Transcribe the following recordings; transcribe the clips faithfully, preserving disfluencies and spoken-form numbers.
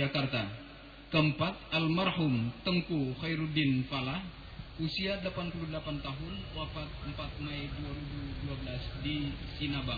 Jakarta. Keempat, almarhum Tengku Khairuddin Falah, usia delapan puluh delapan tahun, wafat empat Mei dua ribu dua belas di Sinabang.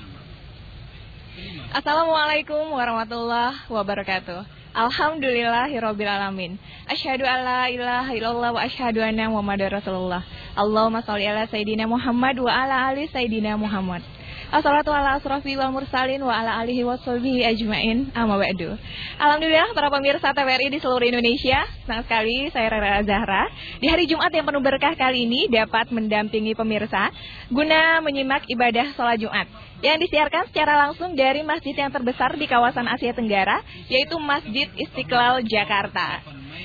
Kelima. Assalamualaikum warahmatullahi wabarakatuh. Alhamdulillahirabbil alamin. Asyhadu alla ilaha illallah wa asyhadu anna Muhammadar Rasulullah. Allahumma shalli ala sayidina Muhammad wa ala ali sayidina Muhammad. Assalatu ala asrafi wal mursalin wa ala alihi washabihi ajmain. Amma ba'du. Alhamdulillah para pemirsa T V R I di seluruh Indonesia, senang sekali saya Rara Zahra di hari Jumat yang penuh berkah kali ini dapat mendampingi pemirsa guna menyimak ibadah sholat Jumat yang disiarkan secara langsung dari masjid yang terbesar di kawasan Asia Tenggara, yaitu Masjid Istiqlal Jakarta.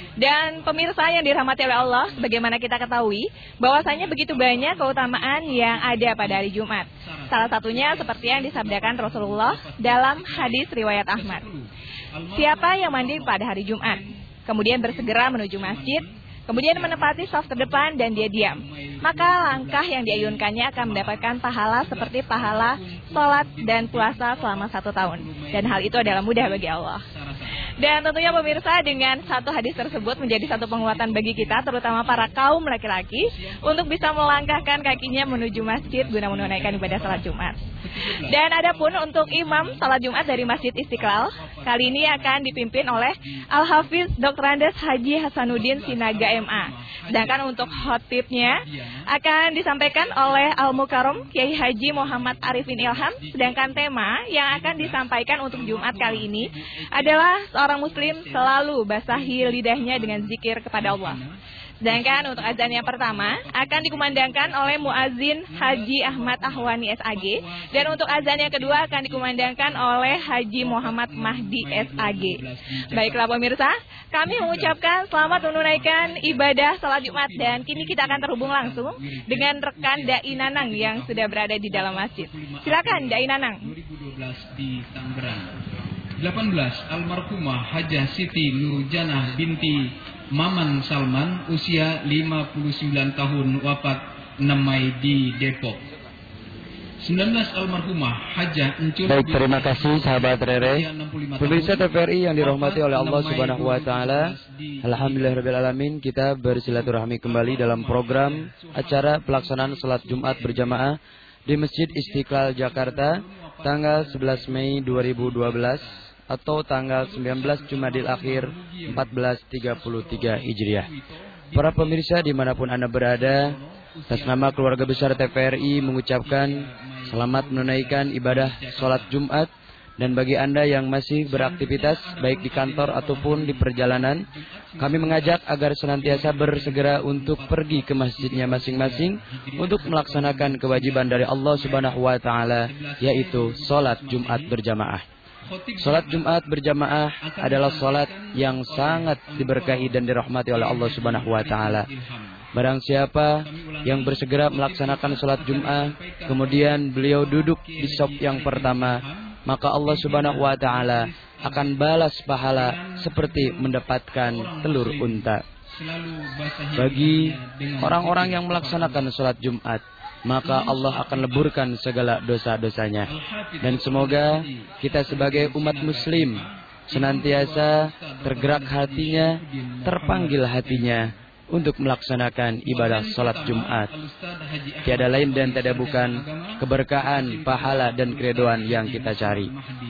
Dan pemirsa yang dirahmati oleh Allah, sebagaimana kita ketahui bahwasanya begitu banyak keutamaan yang ada pada hari Jumat. Salah satunya seperti yang disabdakan Rasulullah dalam hadis riwayat Ahmad. Siapa yang mandi pada hari Jumat, kemudian bersegera menuju masjid, kemudian menempati saf terdepan dan dia diam, maka langkah yang diayunkannya akan mendapatkan pahala seperti pahala sholat dan puasa selama satu tahun. Dan hal itu adalah mudah bagi Allah. Dan tentunya pemirsa, dengan satu hadis tersebut menjadi satu penguatan bagi kita, terutama para kaum laki-laki, untuk bisa melangkahkan kakinya menuju masjid guna menunaikan ibadah salat Jumat. Dan adapun untuk imam salat Jumat dari Masjid Istiqlal, kali ini akan dipimpin oleh Al-Hafiz Doktor Andes Haji Hasanuddin Sinaga M A. Sedangkan untuk khotibnya akan disampaikan oleh Al-Mukarram Kiai Haji Muhammad Arifin Ilham. Sedangkan tema yang akan disampaikan untuk Jumat kali ini adalah seorang muslim selalu basahi lidahnya dengan zikir kepada Allah. Sedangkan untuk azan yang pertama akan dikumandangkan oleh Muazzin Haji Ahmad Ahwani S A G. Dan untuk azan yang kedua akan dikumandangkan oleh Haji Muhammad Mahdi S A G. Baiklah pemirsa, kami mengucapkan selamat menunaikan ibadah salat Jumat. Dan kini kita akan terhubung langsung dengan rekan Dai Nanang yang sudah berada di dalam masjid. Silakan Dai Nanang. dua ribu dua belas di Tangerang. delapan belas, almarhumah Hajah Siti Nurjanah binti Maman Salman, usia lima puluh sembilan tahun, wafat enam Mei di Depok. sembilan belas, almarhumah Hajah Encul. Baik, terima kasih sahabat Rere. Pemirsa T V R I yang dirahmati oleh Allah Subhanahu wa taala. Alhamdulillahirabbil alamin, kita bersilaturahmi kembali dalam program acara pelaksanaan salat Jumat berjamaah di Masjid Istiqlal Jakarta tanggal sebelas Mei dua ribu dua belas atau tanggal sembilan belas Jumadil Akhir seribu empat ratus tiga puluh tiga Hijriah. Para pemirsa dimanapun Anda berada, atas nama keluarga besar T V R I mengucapkan selamat menunaikan ibadah sholat Jumat. Dan bagi Anda yang masih beraktivitas baik di kantor ataupun di perjalanan, kami mengajak agar senantiasa bersegera untuk pergi ke masjidnya masing-masing untuk melaksanakan kewajiban dari Allah Subhanahu wa taala, yaitu sholat Jumat berjamaah. Sholat Jumat berjamaah adalah sholat yang sangat diberkahi dan dirahmati oleh Allah Subhanahu wa taala. Barang siapa yang bersegera melaksanakan sholat Jumat, kemudian beliau duduk di shaf yang pertama, maka Allah Subhanahu wa taala akan balas pahala seperti mendapatkan telur unta. Bagi orang-orang yang melaksanakan sholat Jumat, maka Allah akan leburkan segala dosa-dosanya. Dan semoga kita sebagai umat muslim senantiasa tergerak hatinya, terpanggil hatinya untuk melaksanakan ibadah sholat Jumat. Tiada lain dan tiada bukan keberkahan, pahala dan keridhaan yang kita cari.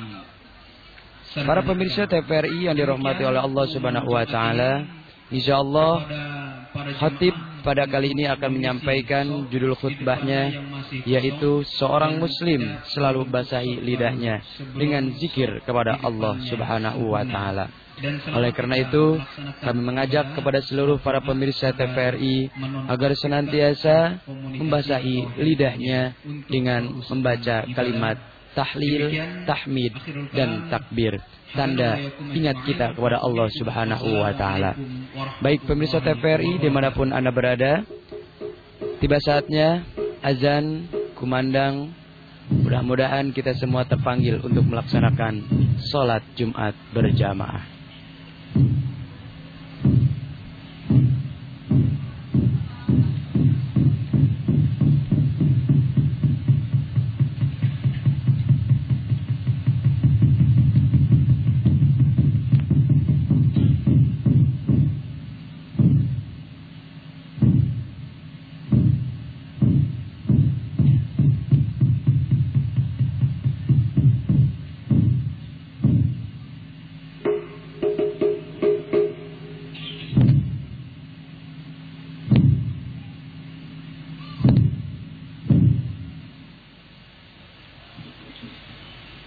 Para pemirsa T V R I yang dirahmati oleh Allah Subhanahu wa taala, insyaallah khatib pada kali ini akan menyampaikan judul khutbahnya, yaitu seorang muslim selalu basahi lidahnya dengan zikir kepada Allah Subhanahu wa taala. Oleh karena itu, kami mengajak kepada seluruh para pemirsa T V R I agar senantiasa membasahi lidahnya dengan membaca kalimat tahlil, tahmid, dan takbir. Tanda ingat kita kepada Allah Subhanahu wa taala. Baik pemirsa T V R I dimanapun Anda berada, tiba saatnya azan kumandang. Mudah-mudahan kita semua terpanggil untuk melaksanakan sholat Jumat berjamaah.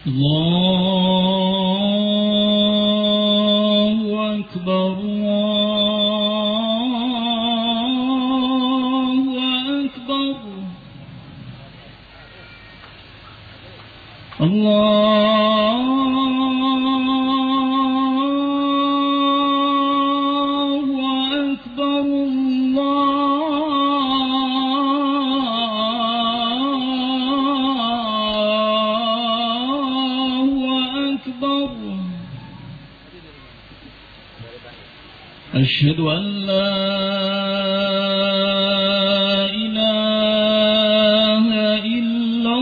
Allahu Akbar, Allahu Akbar, Allahu Akbar, أشهد أن لا إله إلا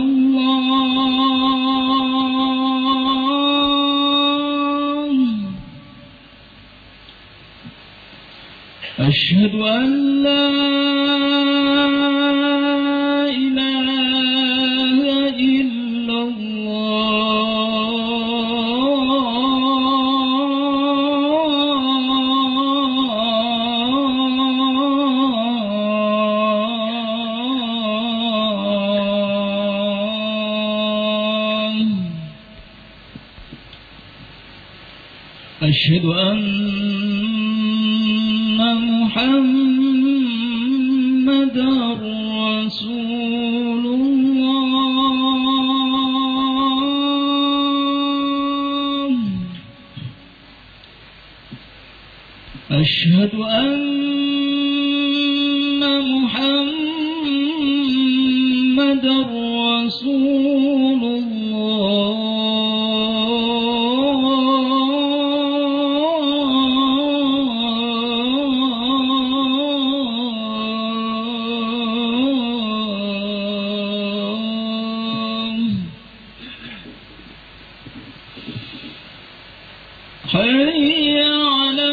الله، أشهد أن لا إله إلا أشهد أن محمدا رسول الله، أشهد أن محمدا رسول الله. حي على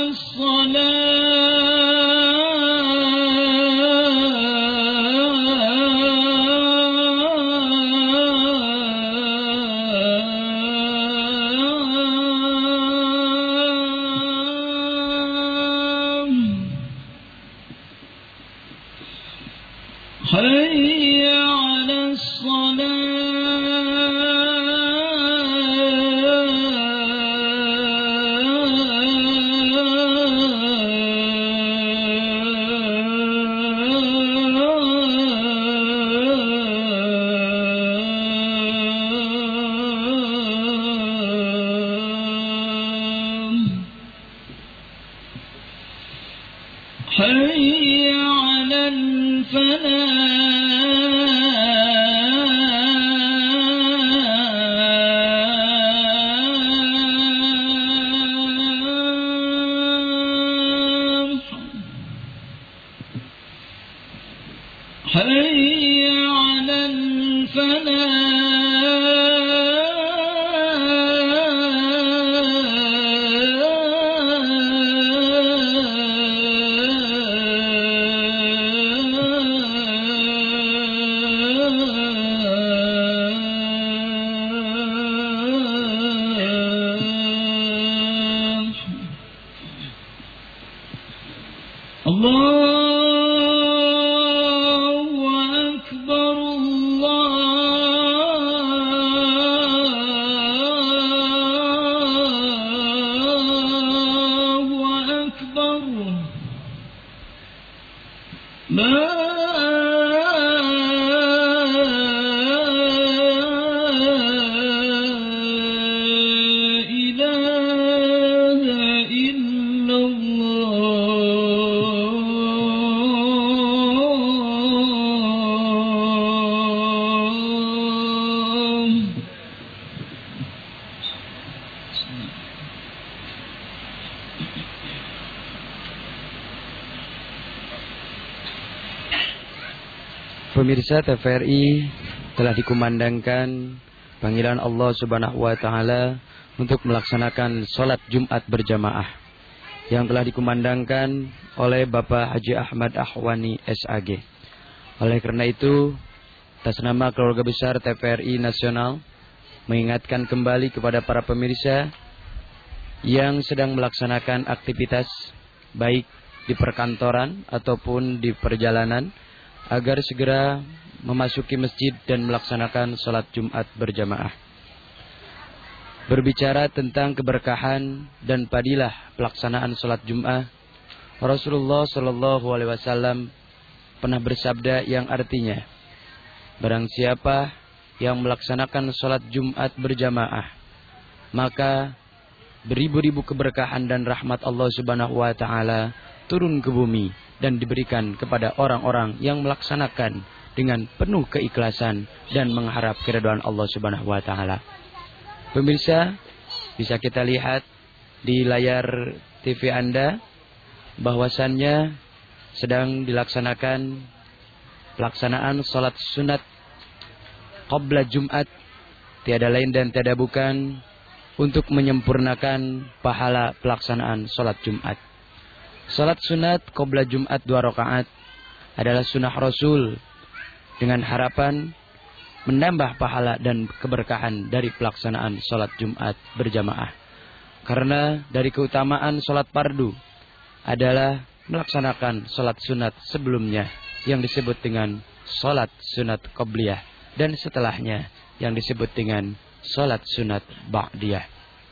الصلاة، حي على حي على الفلاح، حي على الفلاح. الله أكبر، الله أكبر، لا إله إلا الله. Pemirsa T V R I, telah dikumandangkan panggilan Allah Subhanahu wa taala untuk melaksanakan sholat Jumat berjamaah yang telah dikumandangkan oleh Bapak Haji Ahmad Ahwani S A G. Oleh karena itu, atas nama keluarga besar T V R I Nasional mengingatkan kembali kepada para pemirsa yang sedang melaksanakan aktivitas baik di perkantoran ataupun di perjalanan agar segera memasuki masjid dan melaksanakan sholat Jumat berjamaah. berbicara tentang keberkahan dan fadilah pelaksanaan sholat Jum'ah, Rasulullah Shallallahu Alaihi Wasallam pernah bersabda yang artinya, barang siapa yang melaksanakan sholat Jumat berjamaah, maka beribu-ribu keberkahan dan rahmat Allah Subhanahu Wa Taala turun ke bumi dan diberikan kepada orang-orang yang melaksanakan dengan penuh keikhlasan dan mengharap keridhaan Allah Subhanahu Wa Taala. Pemirsa, bisa kita lihat di layar T V Anda bahwasannya sedang dilaksanakan pelaksanaan sholat sunat qabla Jumat, tiada lain dan tiada bukan untuk menyempurnakan pahala pelaksanaan sholat Jumat. Sholat sunat qabla Jumat dua rakaat adalah sunnah Rasul dengan harapan menambah pahala dan keberkahan dari pelaksanaan sholat Jumat berjamaah. Karena dari keutamaan sholat fardu adalah melaksanakan sholat sunat sebelumnya yang disebut dengan sholat sunat qobliyah, dan setelahnya yang disebut dengan sholat sunat ba'diyah.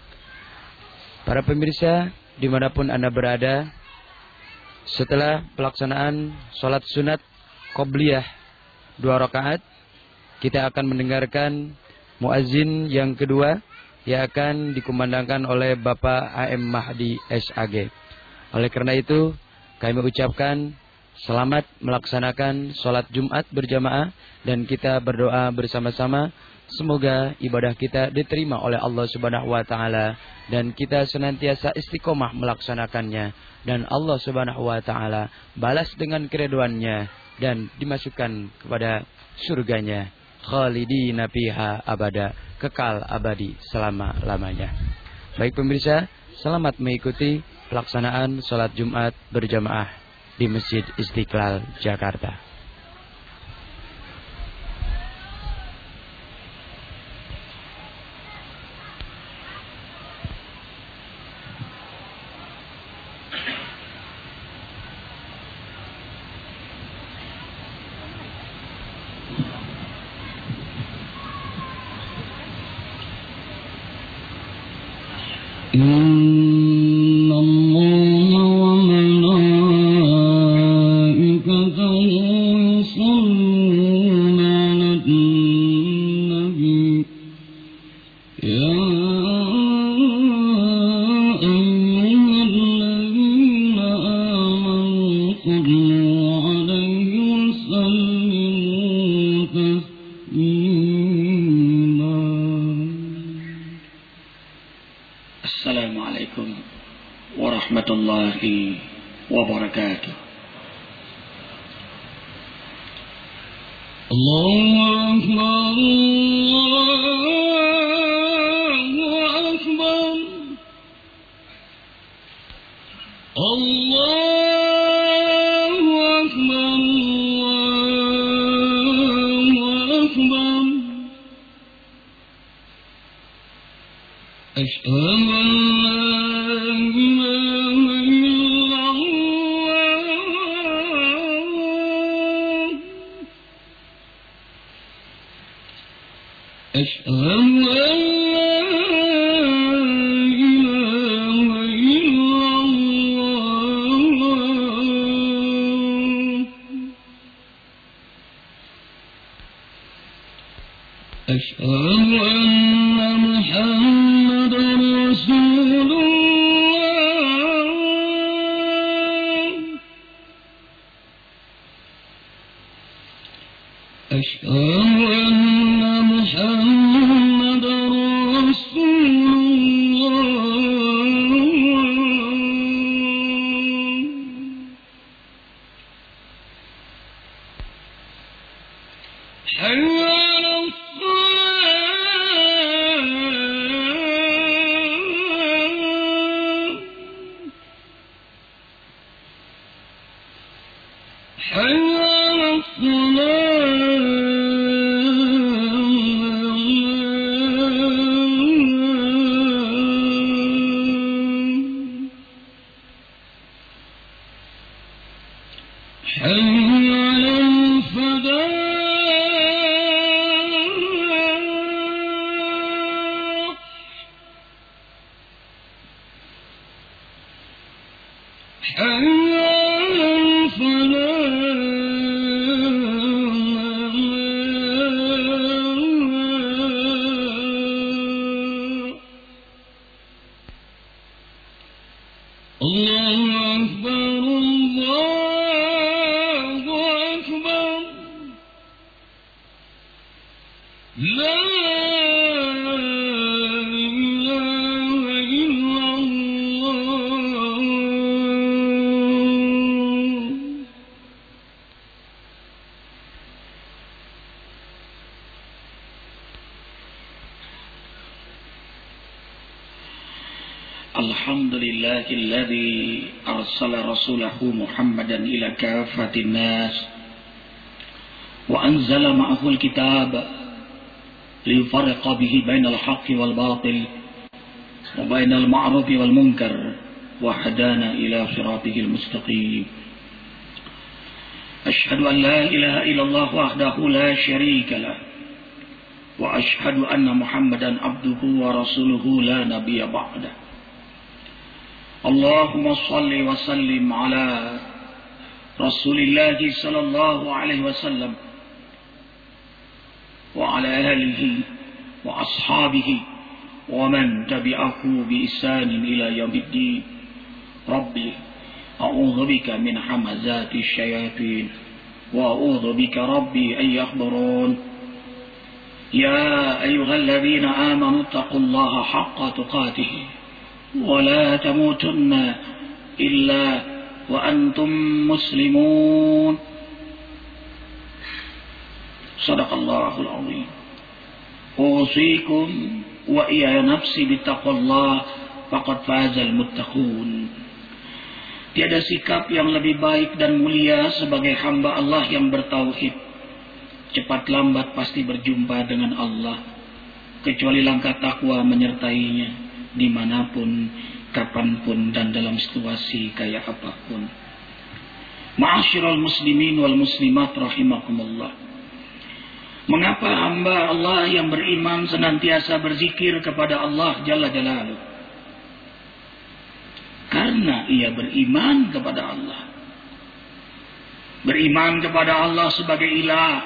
Para pemirsa dimanapun Anda berada, setelah pelaksanaan sholat sunat qobliyah dua rakaat, kita akan mendengarkan muazzin yang kedua yang akan dikumandangkan oleh Bapak A M Mahdi S A G. Oleh karena itu, kami ucapkan selamat melaksanakan sholat Jumat berjamaah, dan kita berdoa bersama-sama semoga ibadah kita diterima oleh Allah Subhanahu Wa Taala dan kita senantiasa istiqomah melaksanakannya, dan Allah Subhanahu Wa Taala balas dengan keridhaannya dan dimasukkan kepada surganya khalidina fiha abada, kekal abadi selama-lamanya. Baik pemirsa, selamat mengikuti pelaksanaan sholat Jumat berjamaah di Masjid Istiqlal, Jakarta. إن الله وملائكته يصلون على النبي يا أيها الذين آمنوا صلوا عليه وسلموا تسليما. Assalamualaikum warahmatullahi wabarakatuh. Allahu Akbar, Allahu Akbar, Allahu Akbar, Asyhadu an أشهد أن لا إله إلا الله أشهد أن محمدا رسول الله أشهد أن محمدا رسول الله حي على الصلاة حي على الصلاة حي على الفلاح الله أكبر الله أكبر لا الحمد لله الذي أرسل رسوله محمدا إلى كافة الناس وأنزل معه الكتاب ليفرق به بين الحق والباطل وبين المعروف والمنكر وهدانا إلى صراطه المستقيم. أشهد أن لا إله إلا الله وحده لا شريك له وأشهد أن محمدا عبده ورسوله لا نبي بعده. اللهم صل وسلم على رسول الله صلى الله عليه وسلم وعلى آله وأصحابه ومن تبعه بإحسان إلى يوم الدين. ربي أعوذ بك من همزات الشياطين وأعوذ بك ربي أن يحضرون. يا أيها الذين آمنوا اتقوا الله حق تقاته ولا تموتن إلا وأنتم مسلمون. صدق الله العظيم. أوصيكم وإيا نفسي بتقوى الله فقد فاز المتقون. Tiada sikap yang lebih baik dan mulia sebagai hamba Allah yang bertauhid. Cepat lambat pasti berjumpa dengan Allah, kecuali langkah takwa menyertainya dimanapun, kapanpun, dan dalam situasi kayak apapun. Ma'asyiral muslimin wal muslimat rahimakumullah. Mengapa hamba Allah yang beriman senantiasa berzikir kepada Allah Jalla Jalaluh? Karena ia beriman kepada Allah. Beriman kepada Allah sebagai ilah,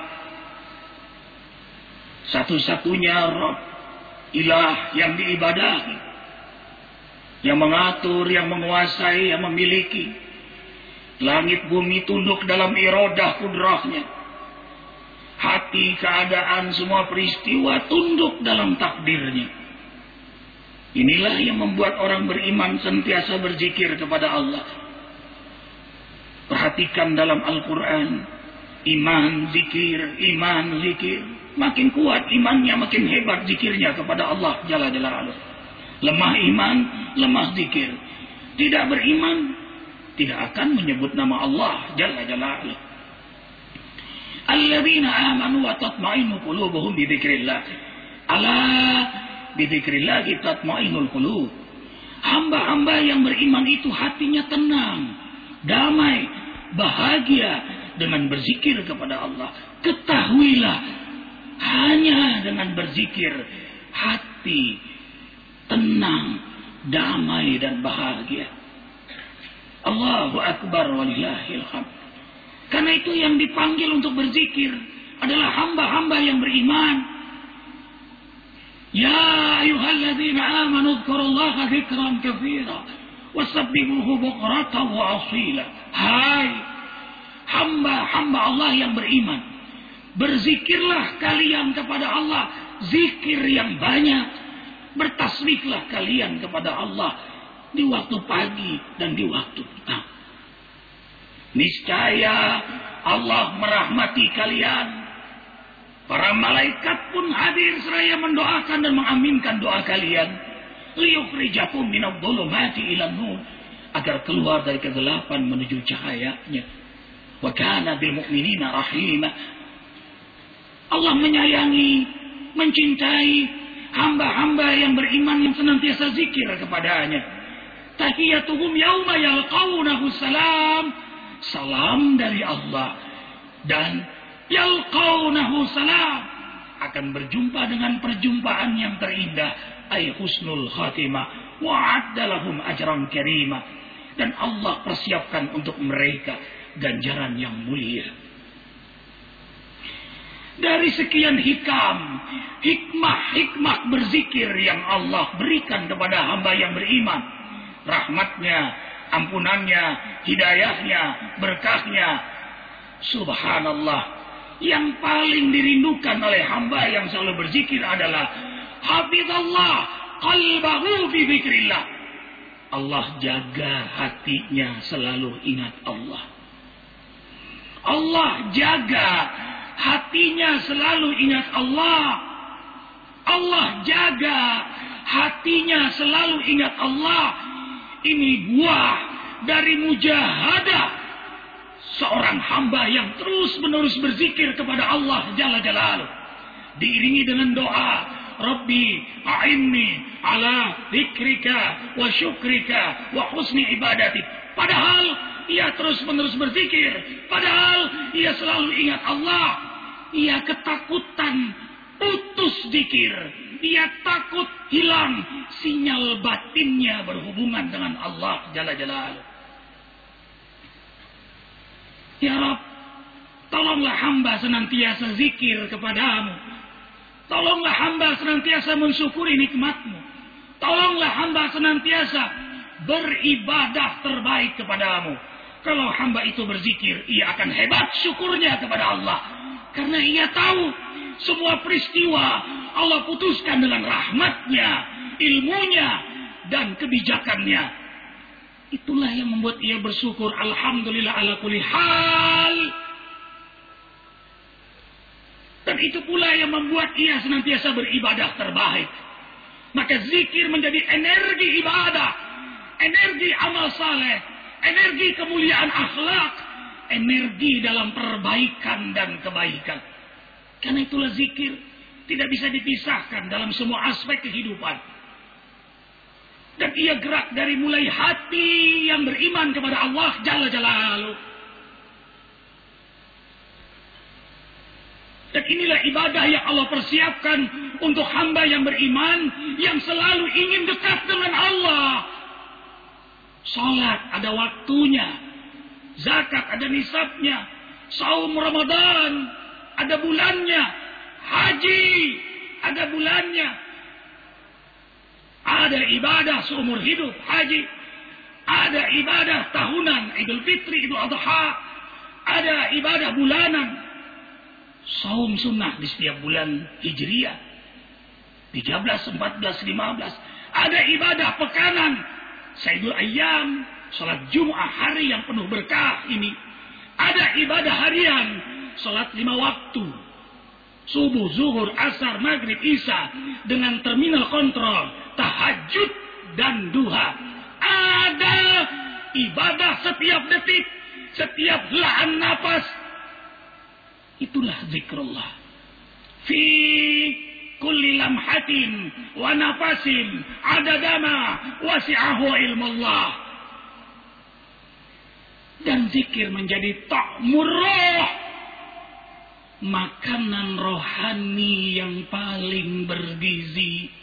satu-satunya Rabb, ilah yang diibadahi, yang mengatur, yang menguasai, yang memiliki. Langit bumi tunduk dalam iradah kudrahnya. Hati, keadaan, semua peristiwa tunduk dalam takdirnya. Inilah yang membuat orang beriman sentiasa berzikir kepada Allah. Perhatikan dalam Al-Quran, iman, zikir, iman, zikir. Makin kuat imannya, makin hebat zikirnya kepada Allah Jalla Jalaluh. Lemah iman, lemah zikir. Tidak beriman, tidak akan menyebut nama Allah Jalla Jalaluh. Alladzina amanu wa tatma'innu qulubuhum bi dzikrillah. Ala bi dzikrillah tatma'innul qulub. Hamba-hamba yang beriman itu hatinya tenang, damai, bahagia dengan berzikir kepada Allah. Ketahuilah, hanya dengan berzikir hati tenang, damai dan bahagia. Allahu Akbar walillahil hamd. Karena itu yang dipanggil untuk berzikir adalah hamba-hamba yang beriman. Ya ayyuhalladzina amanu dzkurullaha dzikran katsira wasabbihuhu bukratan wa asila. Hai hamba-hamba Allah yang beriman, berzikirlah kalian kepada Allah zikir yang banyak. Bertasbihlah kalian kepada Allah di waktu pagi dan di waktu petang. Niscaya Allah merahmati kalian. Para malaikat pun hadir seraya mendoakan dan mengaminkan doa kalian. Liyukhrijakum minadh-dhulumati ilan nur, agar keluar dari kegelapan menuju cahayanya. Wa kana bil mu'minina rahima. Allah menyayangi, mencintai hamba-hamba yang beriman yang senantiasa zikir kepadanya. Tahiyatuhum yauma yalqawnahu salam. Salam dari Allah, dan yalqawnahu salam, akan berjumpa dengan perjumpaan yang terindah, ay husnul khatimah wa adda lahum ajran karima. Dan Allah persiapkan untuk mereka ganjaran yang mulia. Dari sekian hikam, hikmah-hikmah berzikir yang Allah berikan kepada hamba yang beriman, rahmatnya, ampunannya, hidayahnya, berkahnya, subhanallah, yang paling dirindukan oleh hamba yang selalu berzikir adalah hafizallah qalbahu fi dzikrillah. Allah jaga hatinya selalu ingat Allah. Allah jaga hatinya selalu ingat Allah. Allah jaga hatinya selalu ingat Allah. Ini buah dari mujahadah seorang hamba yang terus-menerus berzikir kepada Allah Jalla Jalaluh. Diiringi dengan doa, Rabbi a'inni ala dzikrika wa syukrika wa husni ibadatik. Padahal ia terus-menerus berzikir, padahal ia selalu ingat Allah. Ia ketakutan putus zikir. Ia takut hilang sinyal batinnya berhubungan dengan Allah Jalla Jalaluh. Ya Rabb, tolonglah hamba senantiasa zikir kepadamu. Tolonglah hamba senantiasa mensyukuri nikmat-Mu. Tolonglah hamba senantiasa beribadah terbaik kepadamu. Kalau hamba itu berzikir, ia akan hebat syukurnya kepada Allah. Karena ia tahu semua peristiwa Allah putuskan dengan rahmatnya, ilmunya, dan kebijakannya. Itulah yang membuat ia bersyukur. Alhamdulillah ala kulli hal. Dan itu pula yang membuat ia senantiasa beribadah terbaik. Maka zikir menjadi energi ibadah, energi amal saleh, energi kemuliaan akhlak, energi dalam perbaikan dan kebaikan. Karena itulah zikir tidak bisa dipisahkan dalam semua aspek kehidupan. Dan ia gerak dari mulai hati yang beriman kepada Allah Jalla Jalaluh. Dan inilah ibadah yang Allah persiapkan untuk hamba yang beriman, yang selalu ingin dekat dengan Allah. Salat ada waktunya, zakat ada nisabnya, saum Ramadan ada bulannya, haji ada bulannya, ada ibadah seumur hidup haji, ada ibadah tahunan Idul Fitri, Idul Adha, ada ibadah bulanan, saum sunnah di setiap bulan Hijriah, tiga belas, empat belas, lima belas, ada ibadah pekanan, Sayyidul Ayyam, salat Jum'ah hari yang penuh berkah ini. Ada ibadah harian, salat lima waktu, subuh, zuhur, asar, maghrib, isya, dengan terminal kontrol, tahajud dan duha. Ada ibadah setiap detik, setiap helaan napas. Itulah zikrullah. Fi kulli lamhatin wa nafasin adadama wasi'ahu ilmullah. Dan zikir menjadi ta'mur roh, makanan rohani yang paling bergizi.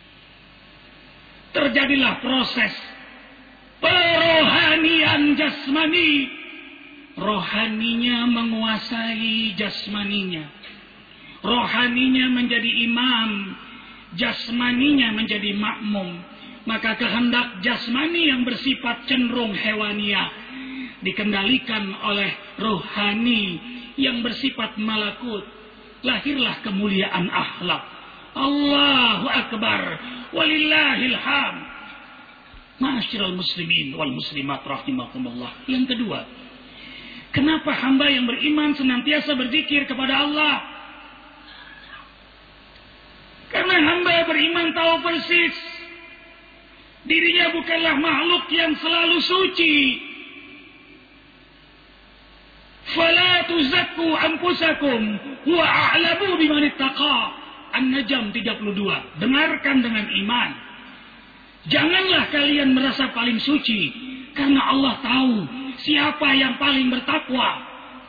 Terjadilah proses perohanian jasmani. Rohaninya menguasai jasmaninya. Rohaninya menjadi imam, jasmaninya menjadi makmum. Maka kehendak jasmani yang bersifat cenderung hewaniah dikendalikan oleh rohani yang bersifat malakut. Lahirlah kemuliaan akhlak. Allahu Akbar, walillahil hamd. Ma'asyiral muslimin wal muslimat rahimakumullah. Yang kedua, kenapa hamba yang beriman senantiasa berzikir kepada Allah? Karena hamba beriman tahu persis dirinya bukanlah makhluk yang selalu suci. Fala tuzakku anfusakum huwa a'lamu biman ittaqa. An-Najm tiga puluh dua. Dengarkan dengan iman. Janganlah kalian merasa paling suci, karena Allah tahu siapa yang paling bertakwa.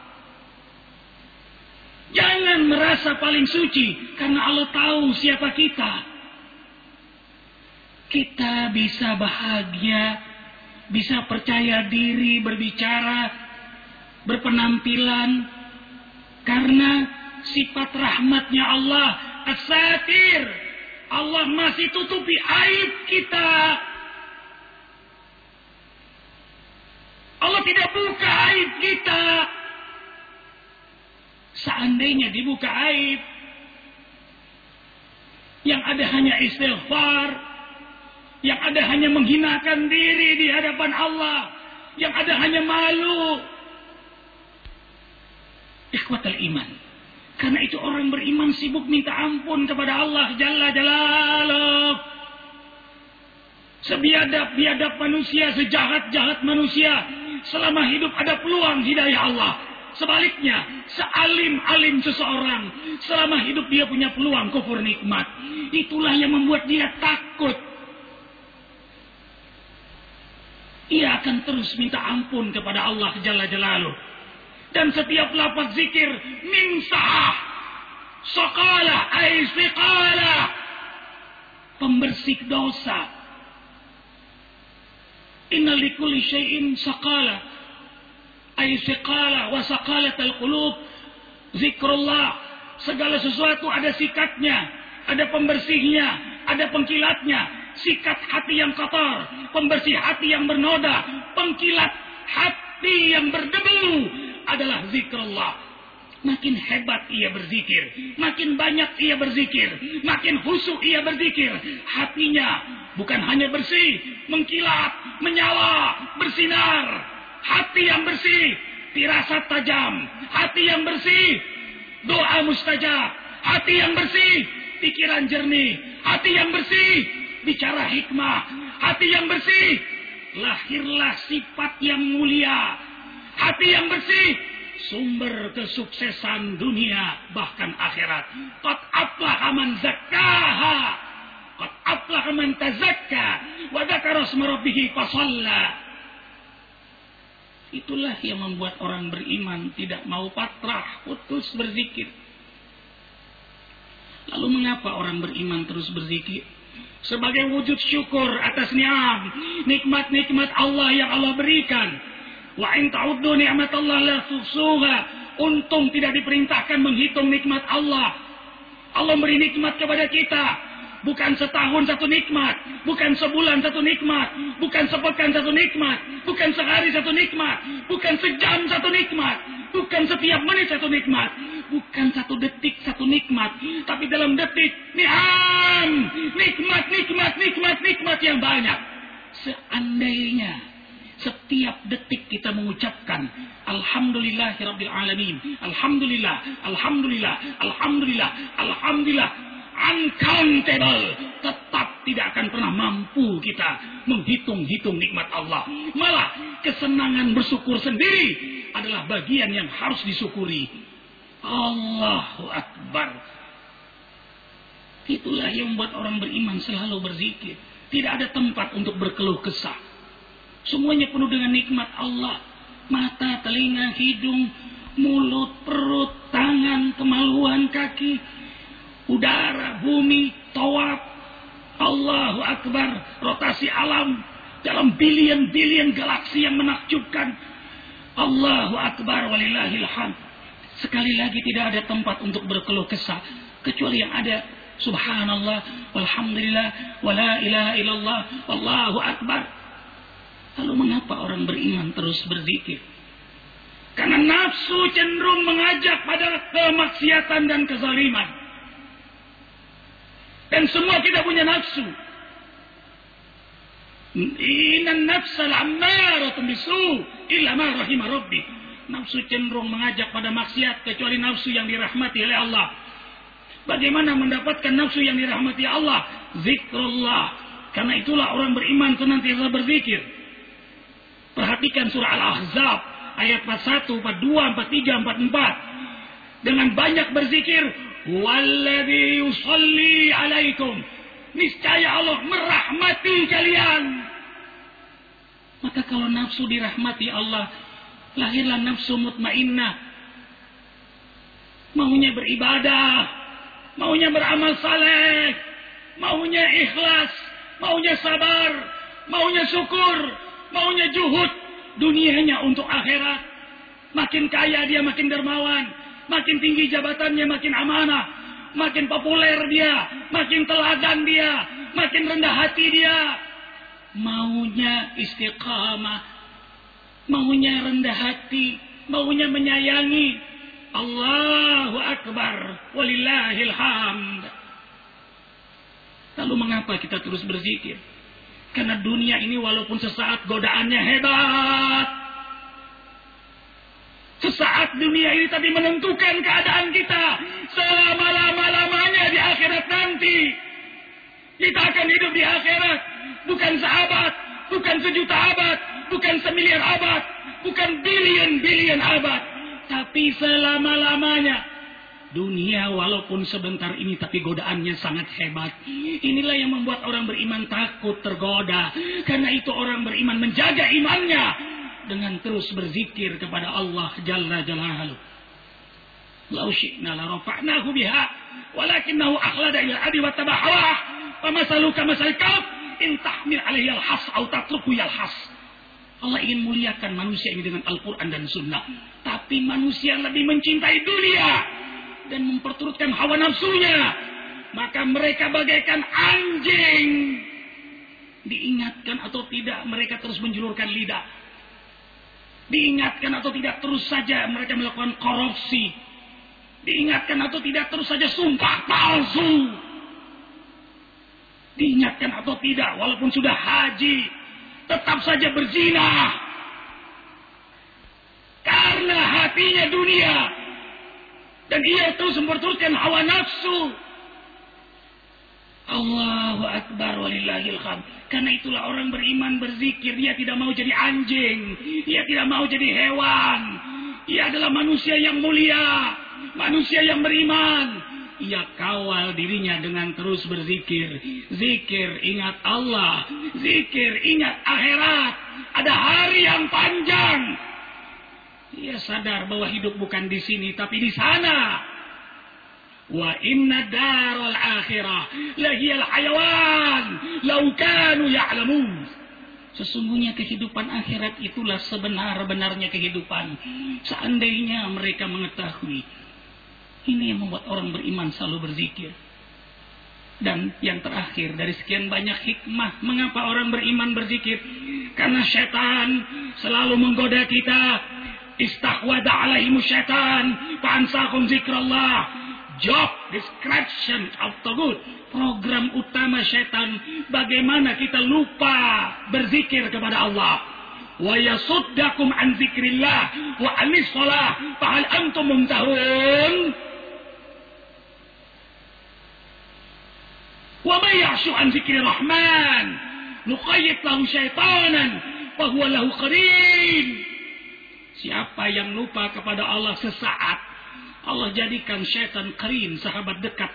Jangan merasa paling suci, karena Allah tahu siapa kita. Kita bisa bahagia bisa percaya diri berbicara, berpenampilan, karena sifat rahmatnya Allah as-satir. Allah masih tutupi aib kita. Allah tidak buka aib kita. Seandainya dibuka aib, yang ada hanya istighfar, yang ada hanya menghinakan diri di hadapan Allah, yang ada hanya malu. Ikhwatal iman. Karena itu orang beriman sibuk minta ampun kepada Allah Jalla Jalaluh. Sebiadab-biadab manusia, sejahat-jahat manusia, selama hidup ada peluang hidayah Allah. Sebaliknya, sealim-alim seseorang, selama hidup dia punya peluang kufur nikmat. Itulah yang membuat dia takut. Ia akan terus minta ampun kepada Allah Jalla Jalaluh. Dan setiap lafaz zikir min sa'ah, saqalah ay siqalah, pembersih dosa. Inna likulli syai'in saqalah ay siqalah wa saqalatul qulub zikrullah. Segala sesuatu ada sikatnya, ada pembersihnya, ada pengkilatnya. Sikat hati yang kotor, pembersih hati yang bernoda, pengkilat hati yang berdebu adalah zikrullah. Makin hebat ia berzikir, makin banyak ia berzikir, makin khusyuk ia berzikir. Hatinya bukan hanya bersih, mengkilat, menyala, bersinar. Hati yang bersih, firasat tajam. Hati yang bersih, doa mustajab. Hati yang bersih, pikiran jernih. Hati yang bersih, bicara hikmah. Hati yang bersih, lahirlah sifat yang mulia. Hati yang bersih, sumber kesuksesan dunia bahkan akhirat. Qad aflaha man zakkaha, qad aflaha man tazakka, wa dzakara isma rabbih fasalla. Itulah yang membuat orang beriman tidak mau patrah, putus berzikir. Lalu mengapa orang beriman terus berzikir? Sebagai wujud syukur atas ni'am, nikmat-nikmat Allah yang Allah berikan. Wa in ta'uddu ni'matallahi la tuhsuha. Untung tidak diperintahkan menghitung nikmat Allah. Allah beri nikmat kepada kita. Bukan setahun satu nikmat, bukan sebulan satu nikmat, bukan sepekan satu nikmat, bukan sehari satu nikmat, bukan sejam satu nikmat, bukan setiap menit satu nikmat, bukan satu detik satu nikmat, tapi dalam detik ni'am, nikmat, nikmat, nikmat, nikmat yang banyak. Seandainya setiap detik kita mengucapkan alhamdulillahirabbil alamin, alhamdulillah, alhamdulillah, alhamdulillah, alhamdulillah, uncountable, tetap tidak akan pernah mampu kita menghitung-hitung nikmat Allah. Malah kesenangan bersyukur sendiri adalah bagian yang harus disyukuri. Allahu Akbar. Itulah yang membuat orang beriman selalu berzikir. Tidak ada tempat untuk berkeluh kesah. Semuanya penuh dengan nikmat Allah. Mata, telinga, hidung, mulut, perut, tangan, kemaluan, kaki, udara, bumi, tawaf. Allahu Akbar. Rotasi alam dalam bilion-bilion galaksi yang menakjubkan. Allahu Akbar walillahil hamd. Sekali lagi tidak ada tempat untuk berkeluh kesah kecuali yang ada subhanallah walhamdulillah wala ilaha illallah wallahu akbar. Lalu mengapa orang beriman terus berzikir? Karena nafsu cenderung mengajak pada kemaksiatan dan kezaliman. Dan semua kita punya nafsu. Innan nafsal ammaratun bisu illa ma rahima rabbi. Nafsu cenderung mengajak pada maksiat kecuali nafsu yang dirahmati oleh Allah. Bagaimana mendapatkan nafsu yang dirahmati Allah? Zikrullah. Karena itulah orang beriman senantiasa berzikir. Perhatikan surah Al-Ahzab ayat empat puluh satu, empat puluh dua, empat puluh tiga, empat puluh empat. Dengan banyak berzikir, walladzi yusalli alaikum. Niscaya Allah merahmati kalian. Maka kalau nafsu dirahmati Allah, lahirlah nafsu mutmainnah. Maunya beribadah, maunya beramal saleh, maunya ikhlas, maunya sabar, maunya syukur, maunya juhud, dunianya untuk akhirat. Makin kaya dia makin dermawan, makin tinggi jabatannya makin amanah, makin populer dia, makin teladan dia, makin rendah hati dia. Maunya istiqamah, maunya rendah hati, maunya menyayangi. Allahu Akbar, walillahil hamd. Lalu mengapa kita terus berzikir? Karena dunia ini walaupun sesaat godaannya hebat. Sesaat dunia ini tapi menentukan keadaan kita selama-lama-lamanya di akhirat nanti. Kita akan hidup di akhirat, bukan seabad, bukan sejuta abad, bukan semiliar abad, bukan bilion-bilion abad, tapi selama-lamanya. Dunia walaupun sebentar ini tapi godaannya sangat hebat. Inilah yang membuat orang beriman takut tergoda. Karena itu orang beriman menjaga imannya dengan terus berzikir kepada Allah Jalla Jalaluhu. Lau syi'na la rafa'nahu biha walakinnahu akhlada ila al-ardi wattaba'a hawah. Famasalu kamasal kalb in tahmil 'alaihi al-has aw tatruku yalhas. Allah ingin muliakan manusia ini dengan Al-Quran dan Sunnah. Tapi manusia yang lebih mencintai dunia dan memperturutkan hawa nafsunya, maka mereka bagaikan anjing. Diingatkan atau tidak, mereka terus menjulurkan lidah. Diingatkan atau tidak, terus saja mereka melakukan korupsi. Diingatkan atau tidak, terus saja sumpah palsu. Diingatkan atau tidak, walaupun sudah haji, tetap saja berzina. Karena hatinya dunia. Dan ia terus memperturutkan hawa nafsu. Allahu Akbar walillahil hamd. Karena itulah orang beriman berzikir. Dia tidak mau jadi anjing. Dia tidak mau jadi hewan. Ia adalah manusia yang mulia. Manusia yang beriman. Ia kawal dirinya dengan terus berzikir. Zikir ingat Allah. Zikir ingat akhirat. Ada hari yang panjang. Ia sadar bahwa hidup bukan di sini tapi di sana. Wa inna daral akhirah lahiyal hayawan law kanu ya'lamun. Sesungguhnya kehidupan akhirat itulah sebenar-benarnya kehidupan. Seandainya mereka mengetahui. Ini yang membuat orang beriman selalu berzikir. Dan yang terakhir dari sekian banyak hikmah mengapa orang beriman berzikir. Karena syaitan selalu menggoda kita. Istahwada alaihimu syaitan fa'ansakum zikrallah. Job description of tagut. Program utama syaitan bagaimana kita lupa berzikir kepada Allah. Wa yasuddakum an zikrillah wa anis shalah fahal antum muntahun. Wa may ya'shu an zikri rahman nuqayyid lahu syaitanan fa huwa lahu qarin. Siapa yang lupa kepada Allah sesaat, Allah jadikan syaitan qarin, sahabat dekat.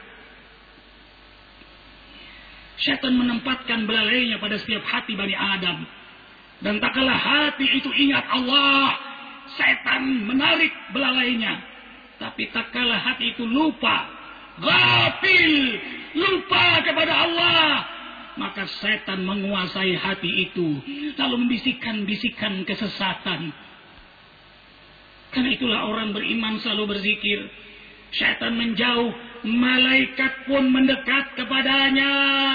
Syaitan menempatkan belalainya pada setiap hati Bani Adam. Dan tak kalah hati itu ingat Allah, syaitan menarik belalainya. Tapi tak kalah hati itu lupa, ghafil, lupa kepada Allah, maka syaitan menguasai hati itu, lalu membisikkan-bisikkan kesesatan. Karena itulah orang beriman selalu berzikir. Syaitan menjauh, malaikat pun mendekat kepadanya.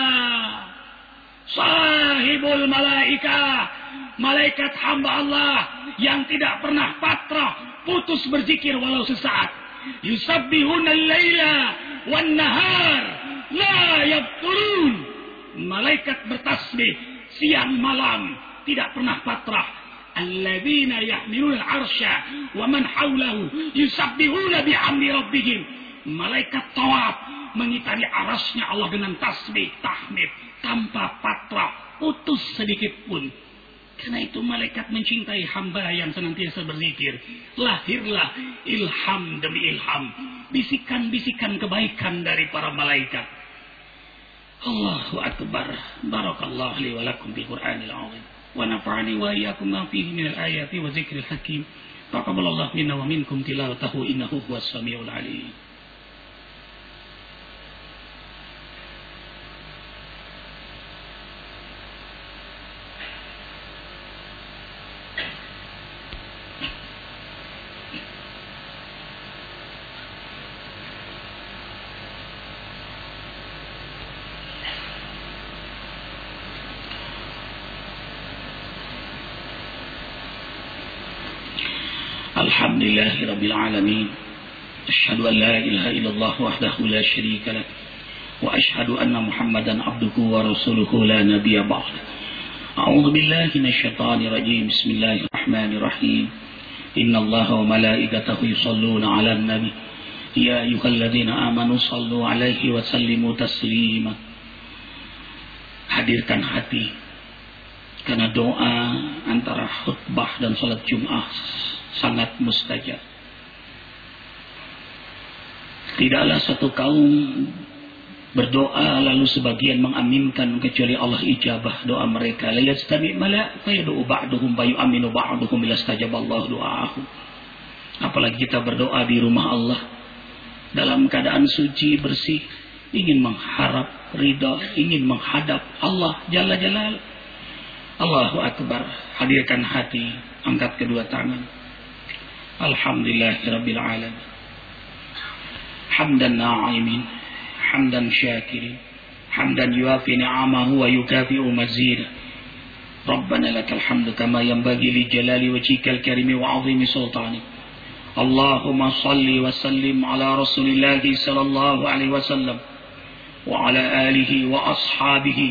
Sahibul malaika, malaikat hamba Allah yang tidak pernah patrah, putus berzikir walau sesaat. Yusabbihuna al-laila wan nahar la yabturun. Malaikat bertasbih siang malam, tidak pernah patrah. Alladzina yahmiluna al-arsya wa man hawlahu yusabbihuna bihamdi rabbihim. Malaikat tawaf mengitari arasnya Allah dengan tasbih, tahmid, tanpa patrah, putus sedikit pun. Karena itu malaikat mencintai hamba yang senantiasa berzikir. Lahirlah ilham demi ilham, bisikan-bisikan kebaikan dari para malaikat. Allahu Akbar. Barakallahu li wa lakum bil Qur'anil 'azim. ونفعني وإياكم ما فيه من الآيات وذكر الحكيم تقبل الله منا ومنكم تلاوته إنه هو السميع العليم. Alhamdulillahirabbil alamin. Asyhadu an la ilaha illallah wahdahu la syarika lah. Wa asyhadu anna Muhammadan abduhu wa rasuluhu la nabiyya ba'da. A'udzu billahi minasyaitonir rajim. Bismillahirrahmanirrahim. Innallaha wa malaikatahu yusholluna 'alan nabi. Ya ayyuhalladzina amanu shallu 'alaihi wa sallimu taslima. Hadirkan hati, karena doa antara khutbah dan salat Jumat sangat mustajab. Tidaklah satu kaum berdoa lalu sebagian mengaminkan kecuali Allah ijabah doa mereka. La yastami mala fa yad'u ba'duhum fa yu'minu ba'duhum ila istajaballahu du'aahu. Apalagi kita berdoa di rumah Allah dalam keadaan suci bersih, ingin mengharap ridha, ingin menghadap Allah Jalla Jalal. Allahu Akbar. Hadirkan hati, angkat kedua tangan. Alhamdulillahirabbil alamin. Hamdan na'imin, hamdan syakirin, hamdan yuafi ni'amahu wa yukafi'u mazidah. Rabbana lakal hamdu kama yanbaghi li jalali wajhikal karimi wa 'azimi sultanik. Allahumma salli wa sallim ala Rasulillah sallallahu alaihi wasallam wa ala alihi wa ashabihi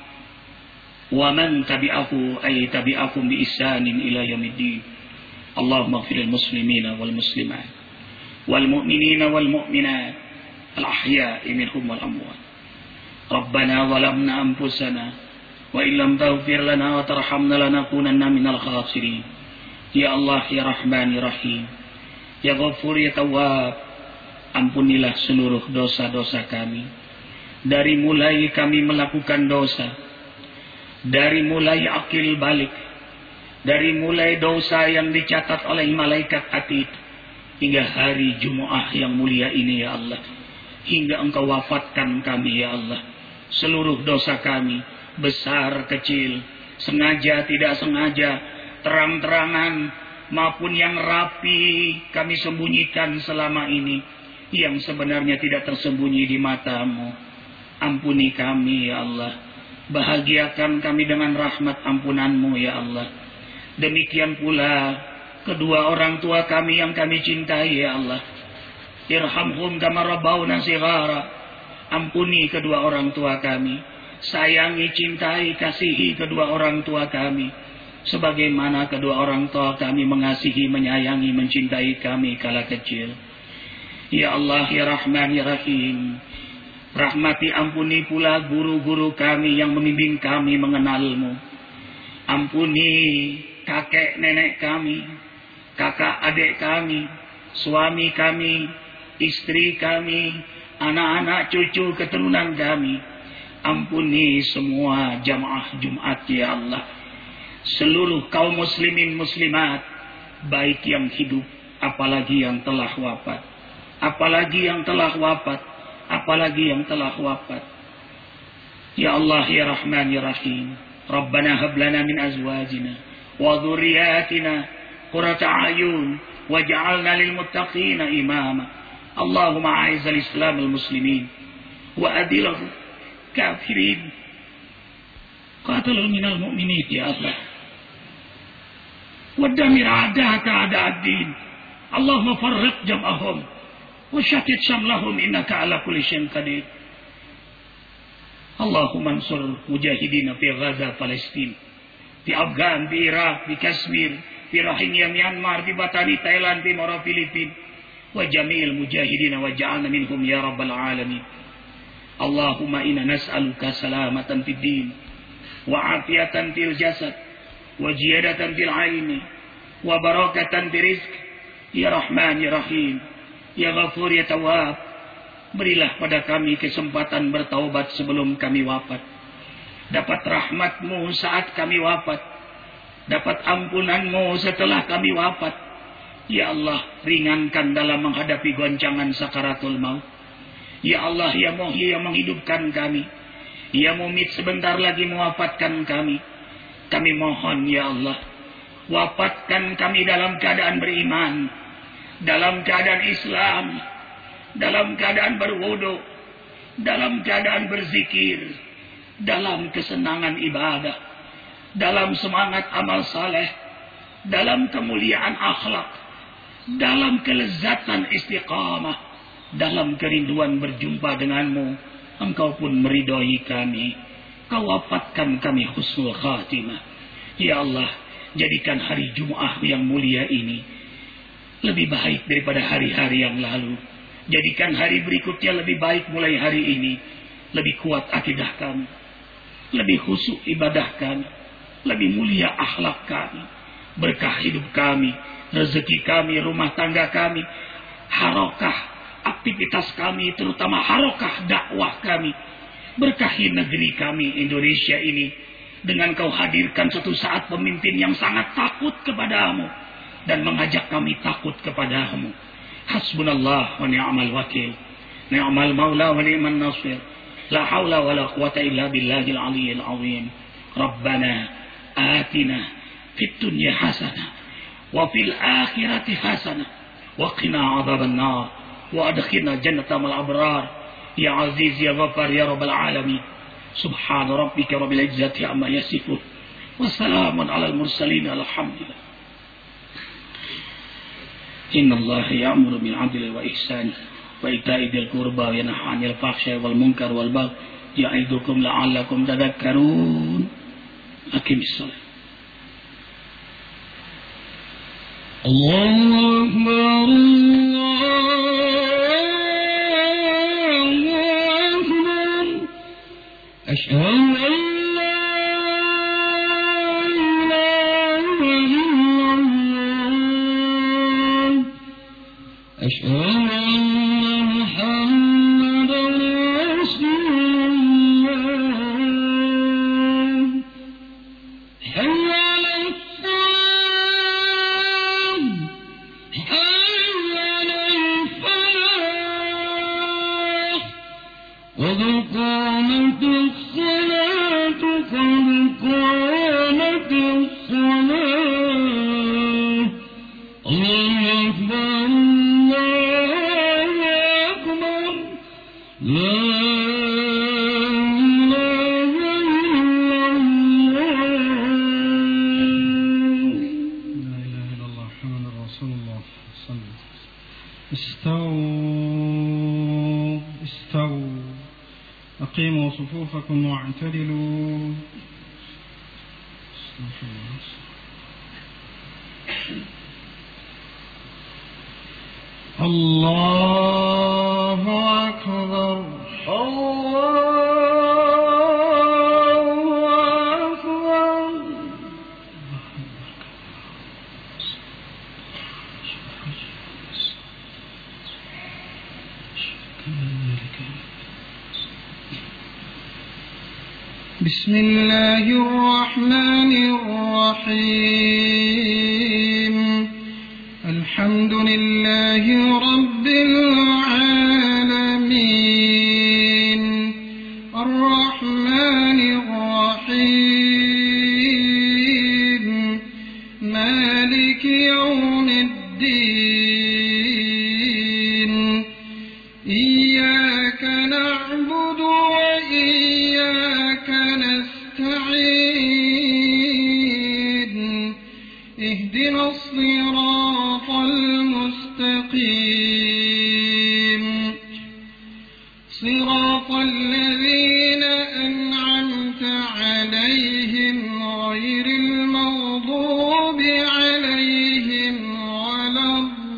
wa man tabi'ahu ay tabi'akum bi ihsanin ila yaumiddin. Allahumma ighfir lil muslimina wal muslimat والمؤمنين والمؤمنات الأحياء منهم والأموات. ربنا ظلمنا أنفسنا وإن لم تغفر لنا وترحمنا لنكونن من الخاسرين. Ya Allah, ya Rahman, ya Rahim, ya Ghafur, ya Tawwab, ampunilah seluruh dosa-dosa kami. Dari mulai kami melakukan dosa, dari mulai akil balik, dari mulai dosa yang dicatat oleh malaikat atid, hingga hari Jumat yang mulia ini ya Allah, hingga Engkau wafatkan kami ya Allah. Seluruh dosa kami, besar kecil, sengaja tidak sengaja, terang-terangan maupun yang rapi, kami sembunyikan selama ini, yang sebenarnya tidak tersembunyi di matamu. Ampuni kami ya Allah, bahagiakan kami dengan rahmat ampunanmu ya Allah. Demikian pula kedua orang tua kami yang kami cintai ya Allah. Irhamhum kama rabbawna shighara. Ampuni kedua orang tua kami. Sayangi, cintai, kasihi kedua orang tua kami, sebagaimana kedua orang tua kami mengasihi, menyayangi, mencintai kami kala kecil. Ya Allah, ya Rahman, ya Rahim, rahmati, ampuni pula guru-guru kami yang membimbing kami mengenalmu. Ampuni kakek nenek kami, kakak adik kami, suami kami, istri kami, anak-anak cucu keturunan kami. Ampuni semua jamaah Jumat ya Allah. Seluruh kaum muslimin muslimat, baik yang hidup apalagi yang telah wafat. Apalagi yang telah wafat, apalagi yang telah wafat. Ya Allah, ya Rahman, ya Rahim, Rabbana hab lana min azwajina wa dhurriyyatina qurrata a'yun waj'alna lil muttaqina imama. Allahumma a'izzal Islam wal muslimin wa adil kafirin. Qatilul minal mu'minin ya Allah. Wa damir a'da'aka a'da'ad-din. Allahumma farriq jam'ahum wa shattit shamlahum innaka 'ala kulli syai'in qadir. Allahumma ansur mujahidin fi Gaza, Palestin, di Afghan, di Iraq, di Kashmir, di Rohingya, Myanmar, di Batani, Thailand, di Timor, Filipina, wa jami'il mujahidin wa ja'alna minhum ya rabbal alamin. Allahumma inna nas'aluka salamatan fid din wa afiyatan fil jasad wa ziyadatan fil ilmi wa barakatan fil rizq. Ya Rahman, ya Rahim, ya Ghafur, ya Tawwab, berilah pada kami kesempatan bertaubat sebelum kami wafat, dapat rahmatmu saat kami wafat, dapat ampunanmu setelah kami wafat. Ya Allah, ringankan dalam menghadapi goncangan sakaratul maut. Ya Allah, ya Muhyi yang menghidupkan kami, ya Mumit sebentar lagi mewafatkan kami. Kami mohon ya Allah, wafatkan kami dalam keadaan beriman, dalam keadaan Islam, dalam keadaan berwudu, dalam keadaan berzikir, dalam kesenangan ibadah, dalam semangat amal saleh, dalam kemuliaan akhlak, dalam kelezatan istiqamah, dalam kerinduan berjumpa denganmu. Engkau pun meridhai kami, kau wafatkan kami husnul khatimah. Ya Allah, jadikan hari Jumat yang mulia ini lebih baik daripada hari-hari yang lalu. Jadikan hari berikutnya lebih baik mulai hari ini. Lebih kuat akidah kami, lebih khusyuk ibadah kami, lebih mulia akhlak kami, berkah hidup kami, rezeki kami, rumah tangga kami, harokah aktivitas kami, terutama harokah dakwah kami. Berkahi negeri kami Indonesia ini dengan kau hadirkan suatu saat pemimpin yang sangat takut kepadamu dan mengajak kami takut kepadamu. Hasbunallah wa ni'mal wakil, ni'mal maula wa ni'man nasir, la haula wa la quwata illa billahil aliyyil azim. Rabbana atina fid dunya hasanah wa fil akhirati hasanah wa qina adzaban nar wa adkhilna jannata mal abrar ya aziz ya ghaffar ya rabbal alamin. Subhana rabbika rabbil izzati amma yasifun wa salamun alal mursalin alhamdulillah. Innallaha ya'muru bil 'adli wa ihsani wa ita'i dzil qurba wa yanha 'anil fahsya'i wal munkar wal baghi ya'idukum la'allakum tadhakkarun. Aqimis shalah. Allahu akbar, Allahu akbar. Asyhadu an la ilaha illallah, asyhadu anna Muhammadan Rasulullah. Hayya 'alas salah, hayya 'alal falah, qad qamatis salatu, qad qamatis salah. Allahu akbar, Allahu akbar, la ilaha illallah. استووا استووا أقيموا صفوفكم واعتدلوا. الله أكبر، الله أكبر. بسم الله الرحمن الرحيم. الحمد لله رب العالمين، الرحمن الرحيم، مالك يوم الدين. إياك نعبد وإياك نستعين. اهدنا الصراط المستقيم، صراط الذين أنعمت عليهم غير المغضوب عليهم ولا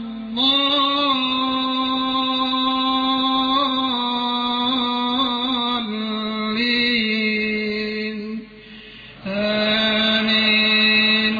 الضالين. آمين.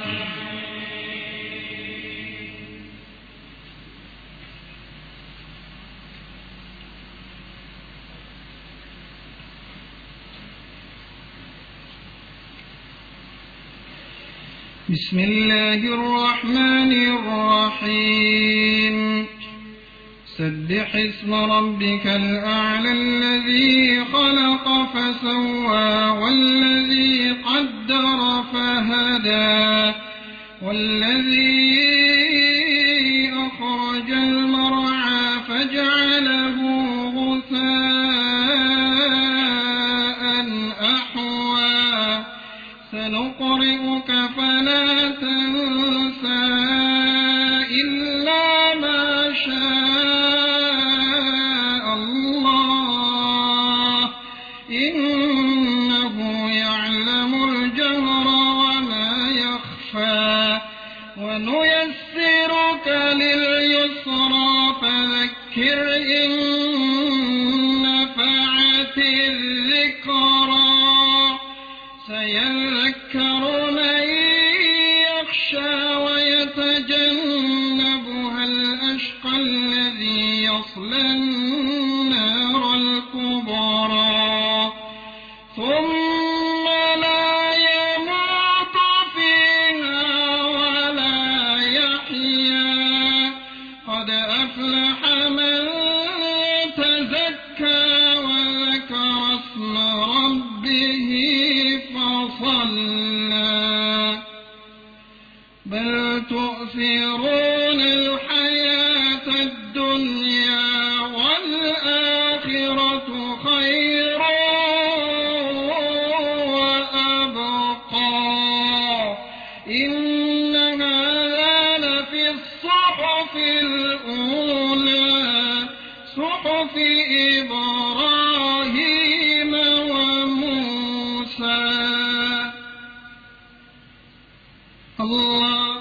بسم الله الرحمن الرحيم. سبح اسم ربك الأعلى الذي خلق فسوى والذي قدر فهدى والذي أخرج المرعى فجعله غثاء أحوى. سنقرئك فلا تنسى إلا شاء الله إنه يعلم الجهر وما يخفى ونيسرك لليسرى فذكر إن نفعت الذكرى سيذكر من يخشى ويتجنبها الأشقى الذي يصلى النار الكبرى ثم لا يموت فيها ولا يحيا قد أفلح من تزكى وذكر اسم ربه فصلى بل تؤثرون الحياة الدنيا والآخرة خير وأبقى إن هذا لفي الصحف الأولى صحف إبراهيم وموسى. الله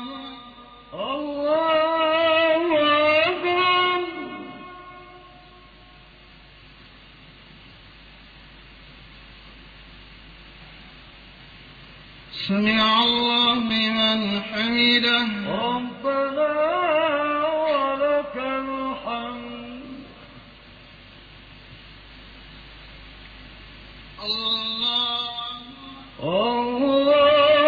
الله أكبر. سمع الله لمن حمده ربنا ولك الحمد. الله الله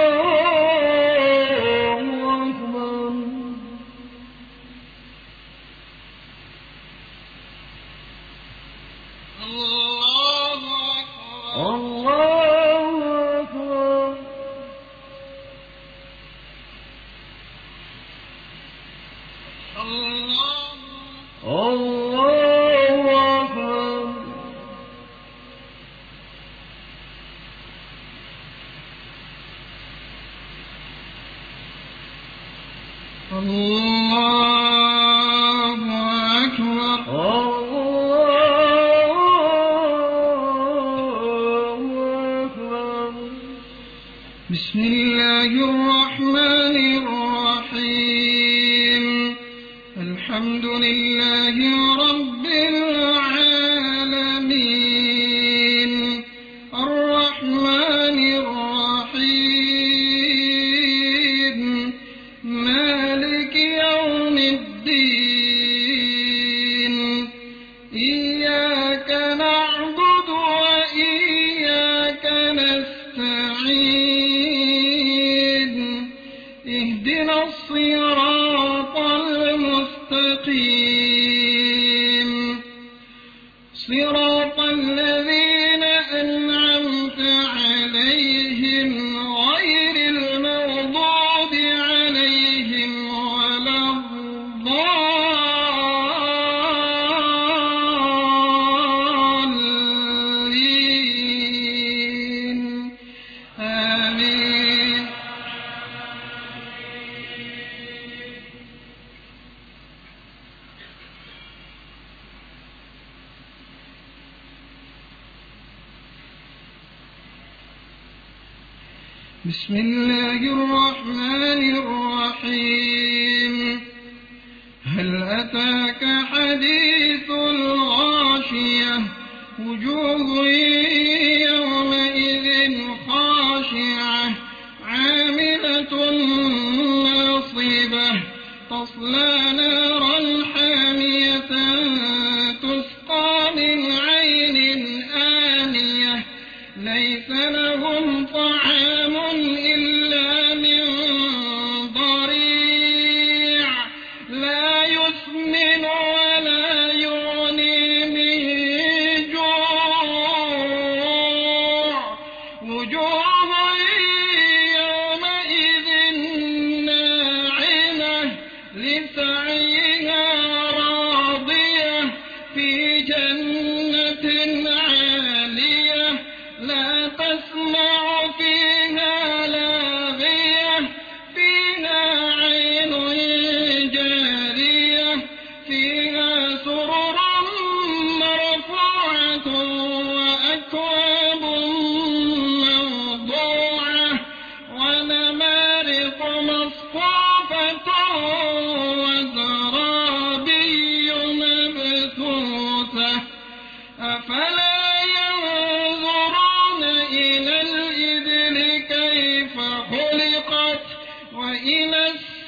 بسم الله الرحمن الرحيم الحمد لله رب العالمين الرحمن الرحيم مالك يوم الدين إياك نعبد وإياك نستعين اهدنا الصراط المستقيم صراط الذين أنعمت عليهم غير المغضوب عليهم ولا الضالين آمين. بسم الله الرحمن الرحيم هل أتاك حديث الغاشية وجوه يومئذ خاشعة عاملة ناصبة تصلى نارا حامية تسقى من عين آنية ليس لهم طعام إلا من ضريع لا يسمن ولا يغني من جوع وجوه يومئذ ناعمة لسعيها راضية في جنة عالية لا تسمع فيها لاغية فيها عين جارية وإلى الإبل كيف خلقت وإلى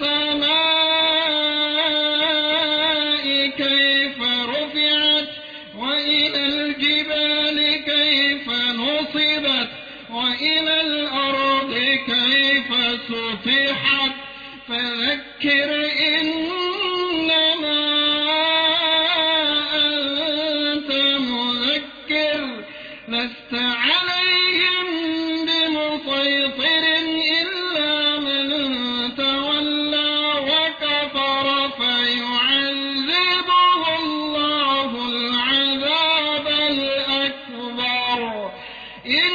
السماء كيف رفعت وإلى الجبال كيف نصبت وإلى الأرض كيف سطحت فذكر إنما أنت مذكر لست عليهم بمسيطر إلا من تولى وكفر فيعذبه الله العذاب الأكبر إن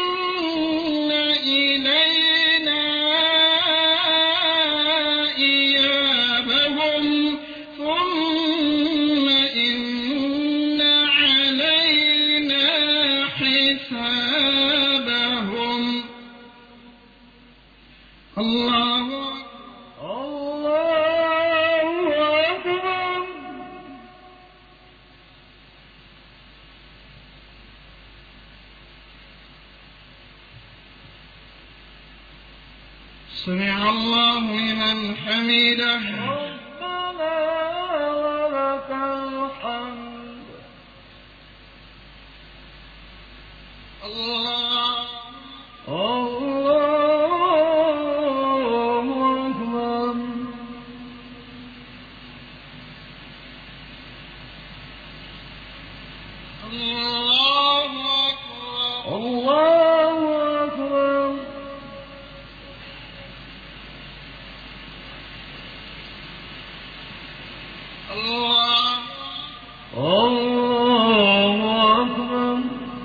إلينا إيابهم ثم إن علينا حسابهم. الله الله أكبر. سمع الله لمن حمده ربنا ولك الحمد. الله الله أكبر. الله أكبر. الله أكبر. الله الله أكبر.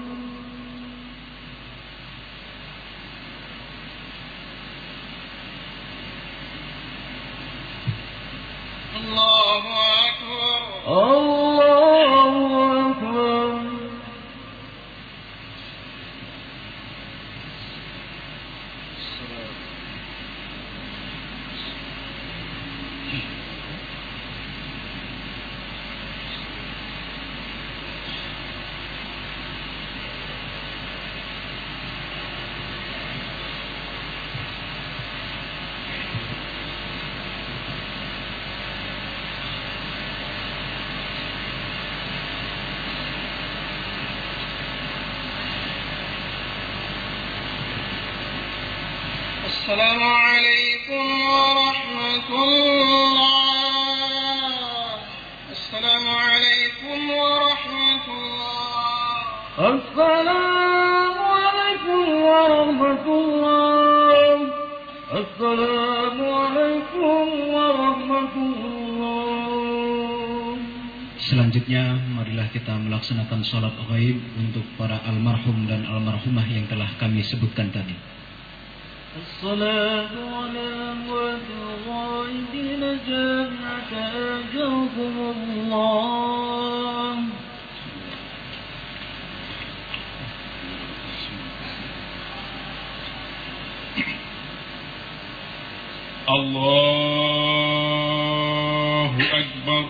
الله أكبر. الله أكبر. السلام عليكم ورحمة الله. السلام عليكم ورحمة الله. السلام عليكم ورحمة الله. السلام عليكم ورحمة الله. Selanjutnya marilah kita melaksanakan sholat ghaib untuk para almarhum dan almarhumah yang telah kami sebutkan tadi. الصلاة على أموات الغائبين جنة أجركم الله. الله أكبر.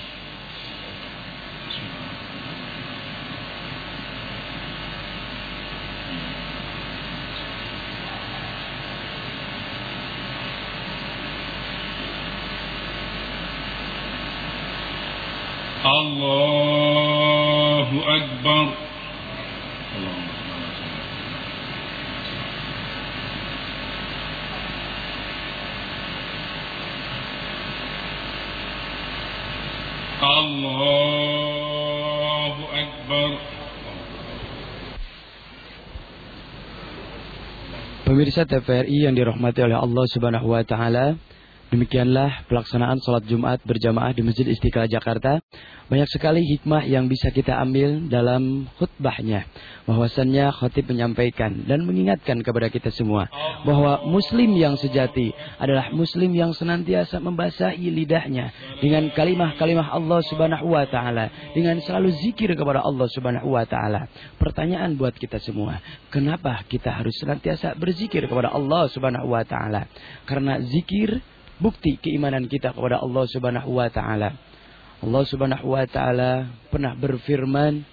الله أكبر. الله أكبر. Pemirsa T V R I yang dirahmati oleh Allah Subhanahu wa taala, demikianlah pelaksanaan sholat Jumat berjamaah di Masjid Istiqlal Jakarta. Banyak sekali hikmah yang bisa kita ambil dalam khutbahnya. Bahwasannya khatib menyampaikan dan mengingatkan kepada kita semua bahwa muslim yang sejati adalah muslim yang senantiasa membasahi lidahnya dengan kalimah-kalimah Allah Subhanahu wa taala, dengan selalu zikir kepada Allah Subhanahu wa taala. Pertanyaan buat kita semua, kenapa kita harus senantiasa berzikir kepada Allah Subhanahu wa taala? Karena zikir bukti keimanan kita kepada Allah Subhanahu wa taala. Allah Subhanahu wa taala pernah berfirman,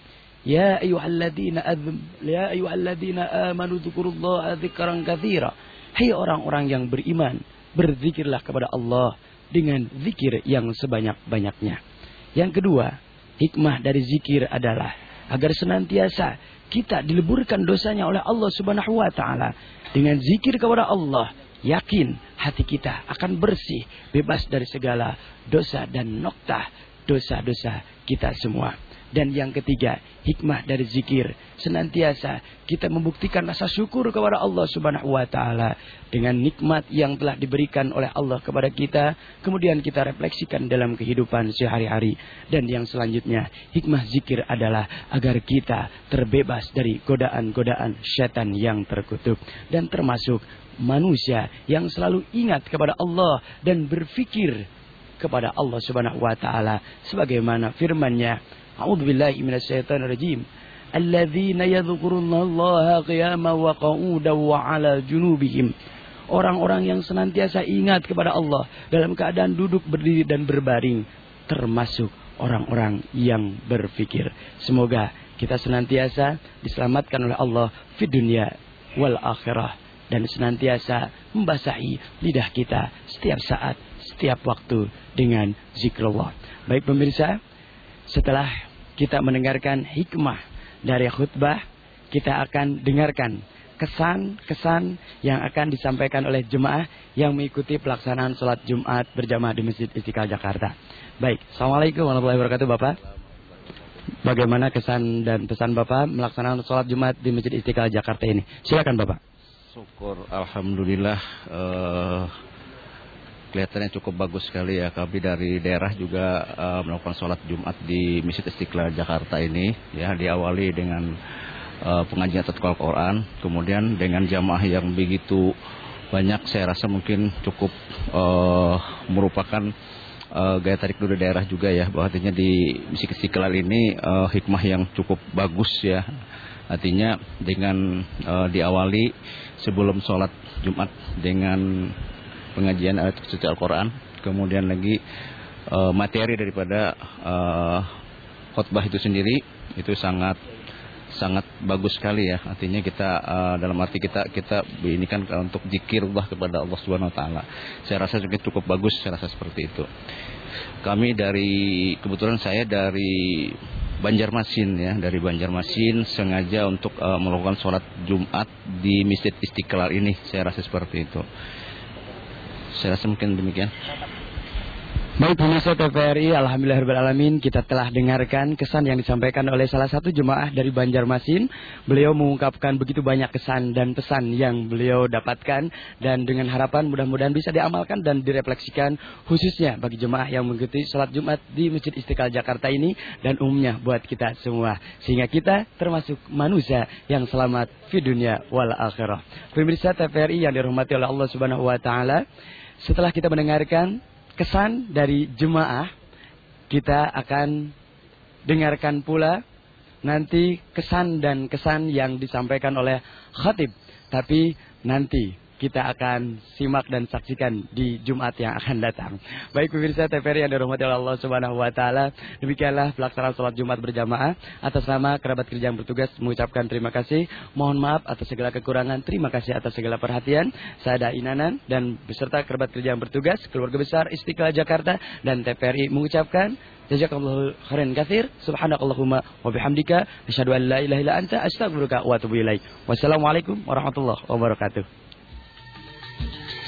Ya ayyuhalladzina adzm ya ayyuhalladzina amanu dzkurullaha dzikran katsira. Hai orang-orang yang beriman, berzikirlah kepada Allah dengan zikir yang sebanyak-banyaknya. Yang kedua, hikmah dari zikir adalah agar senantiasa kita dileburkan dosanya oleh Allah Subhanahu wa taala. Dengan zikir kepada Allah, yakin hati kita akan bersih, bebas dari segala dosa dan noktah dosa-dosa kita semua. Dan yang ketiga, hikmah dari zikir, senantiasa kita membuktikan rasa syukur kepada Allah Subhanahu wa taala dengan nikmat yang telah diberikan oleh Allah kepada kita, kemudian kita refleksikan dalam kehidupan sehari-hari. Dan yang selanjutnya, hikmah zikir adalah agar kita terbebas dari godaan-godaan setan yang terkutuk, dan termasuk manusia yang selalu ingat kepada Allah dan berfikir kepada Allah Subhanahu wa taala sebagaimana firman-Nya, A'udzubillahi minasyaitonirrajim. Alladzina yadhkurunallaha qiyaman wa qu'udan wa 'ala junubihim. Orang-orang yang senantiasa ingat kepada Allah dalam keadaan duduk, berdiri dan berbaring, termasuk orang-orang yang berfikir. Semoga kita senantiasa diselamatkan oleh Allah fi dunya wal akhirah, dan senantiasa membasahi lidah kita setiap saat, setiap waktu dengan zikrullah. Baik pemirsa, setelah kita mendengarkan hikmah dari khutbah, kita akan dengarkan kesan-kesan yang akan disampaikan oleh jemaah yang mengikuti pelaksanaan sholat Jumat berjamaah di Masjid Istiqlal Jakarta. Baik, Assalamualaikum warahmatullahi wabarakatuh Bapak. Bagaimana kesan dan pesan Bapak melaksanakan sholat Jumat di Masjid Istiqlal Jakarta ini? Silakan Bapak. Syukur, alhamdulillah. Uh... Kelihatannya cukup bagus sekali ya. Kami dari daerah juga uh, melakukan sholat Jumat di Masjid Istiqlal Jakarta ini. Ya, diawali dengan uh, pengajian Tilawah Quran, kemudian dengan jamaah yang begitu banyak. Saya rasa mungkin cukup uh, merupakan uh, gaya tarik dari daerah juga ya. Bahwasanya di Masjid Istiqlal ini uh, hikmah yang cukup bagus ya. Artinya dengan uh, diawali sebelum sholat Jumat dengan pengajian ayat suci Al-Quran, kemudian lagi uh, materi daripada uh, khutbah itu sendiri itu sangat sangat bagus sekali ya. Artinya kita uh, dalam arti kita kita ini kan untuk zikirullah kepada Allah Subhanahu wa taala. Saya rasa juga cukup bagus, saya rasa seperti itu. Kami dari kebetulan saya dari Banjarmasin ya, dari Banjarmasin sengaja untuk uh, melakukan sholat Jumat di Masjid Istiqlal ini. Saya rasa seperti itu. Saya rasa mungkin demikian. Baik pemirsa T V R I, alhamdulillahirrahmanirrahim, kita telah dengarkan kesan yang disampaikan oleh salah satu jemaah dari Banjarmasin. Beliau mengungkapkan begitu banyak kesan dan pesan yang beliau dapatkan, dan dengan harapan mudah-mudahan bisa diamalkan dan direfleksikan khususnya bagi jemaah yang mengikuti sholat Jumat di Masjid Istiqlal Jakarta ini, dan umumnya buat kita semua, sehingga kita termasuk manusia yang selamat fi dunya wal akhirah. Pemirsa T V R I yang dirahmati oleh Allah Subhanahu wa taala, setelah kita mendengarkan kesan dari jemaah, kita akan dengarkan pula nanti kesan dan kesan yang disampaikan oleh khatib. Tapi nanti kita akan simak dan saksikan di Jumat yang akan datang. Baik pemirsa T V R I yang dirahmati oleh Allah Subhanahu wa taala, demikianlah pelaksanaan sholat Jumat berjamaah. Atas nama kerabat kerja yang bertugas mengucapkan terima kasih. Mohon maaf atas segala kekurangan. Terima kasih atas segala perhatian. Saya Ada Inanan dan beserta kerabat kerja yang bertugas, keluarga besar Istiqlal Jakarta dan T V R I mengucapkan jazakallahu khairan katsir. Subhanakallahumma wa bihamdika asyhadu an la ilaha illa anta astaghfiruka wa atubu ilaik. Wassalamualaikum warahmatullahi wabarakatuh.